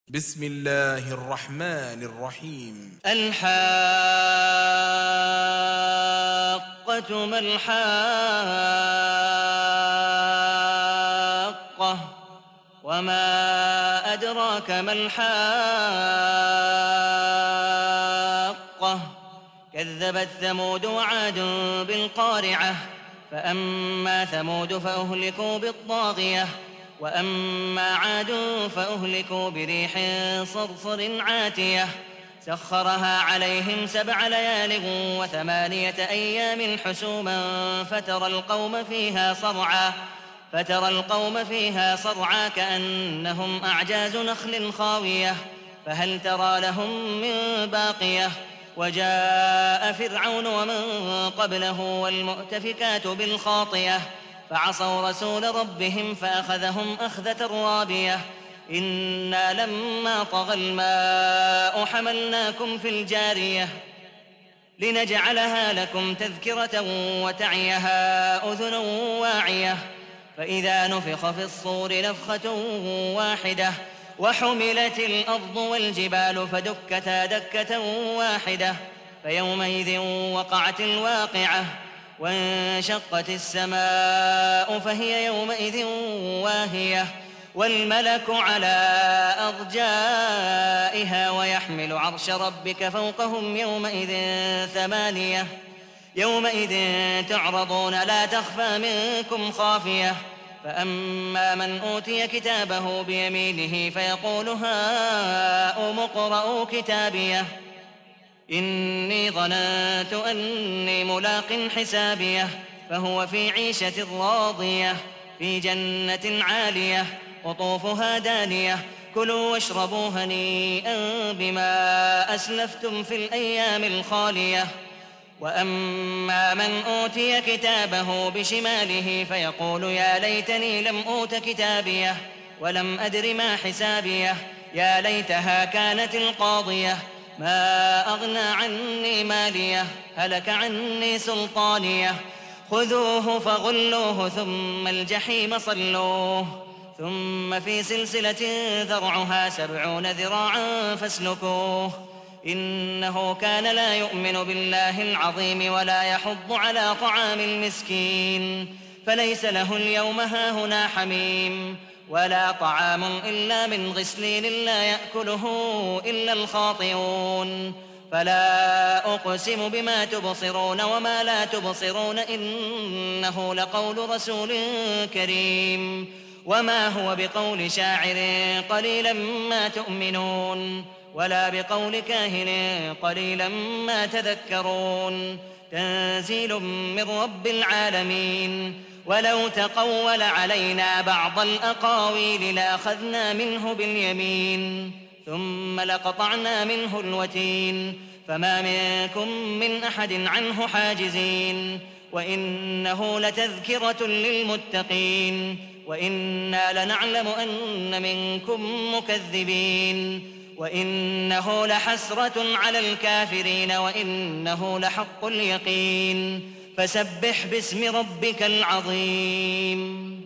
بسم الله الرحمن الرحيم. الحاقة ما الحاقة وما أدراك ما الحاقة كذبت ثمود وعاد بالقارعة فأما ثمود فأهلكوا بالطاغية وأما عاد فأهلكوا بريح صرصر عاتية سخرها عليهم 7 ليال و8 أيام حسوما فترى القوم فيها صرعى كأنهم أعجاز نخل خاوية فهل ترى لهم من باقية وجاء فرعون ومن قبله والمؤتفكات بالخاطية فعصوا رسول ربهم فأخذهم أخذة رابية إنا لما طغى الماء حملناكم في الجارية لنجعلها لكم تذكرة وتعيها أذن واعية فإذا نفخ في الصور نفخة واحدة وحملت الأرض والجبال فدكتا دكة واحدة فيومئذ وقعت الواقعة وانشقت السماء فهي يومئذ واهية والملك على أرجائها ويحمل عرش ربك فوقهم يومئذ تعرضون لا تخفى منكم خافية فأما من أوتي كتابه بيمينه فيقول هاؤم اقرءوا كتابيه إني ظننت أني ملاق حسابيه فهو في عيشة راضية في جنة عالية قطوفها دانية كلوا واشربوا هنيئا بما أسلفتم في الأيام الخالية وأما من أوتي كتابه بشماله فيقول يا ليتني لم أوت كتابيه ولم أدر ما حسابيه يا ليتها كانت القاضية ما أغنى عني ماليه هلك عني سلطانيه خذوه فغلوه ثم الجحيم صلوه ثم في سلسلة ذرعها 70 ذراعا فاسلكوه إنه كان لا يؤمن بالله العظيم ولا يحض على طعام المسكين فليس له اليوم هاهنا حميم ولا طعام إلا من غسلين لا يأكله إلا الخاطئون فلا أقسم بما تبصرون وما لا تبصرون إنه لقول رسول كريم وما هو بقول شاعر قليلا ما تؤمنون ولا بقول كاهن قليلا ما تذكرون تنزيل من رب العالمين ولو تقول علينا بعض الأقاويل لأخذنا منه باليمين ثم لقطعنا منه الوتين فما منكم من أحد عنه حاجزين وإنه لتذكرة للمتقين وإنا لنعلم أن منكم مكذبين وإنه لحسرة على الكافرين وإنه لحق اليقين فسبح باسم ربك العظيم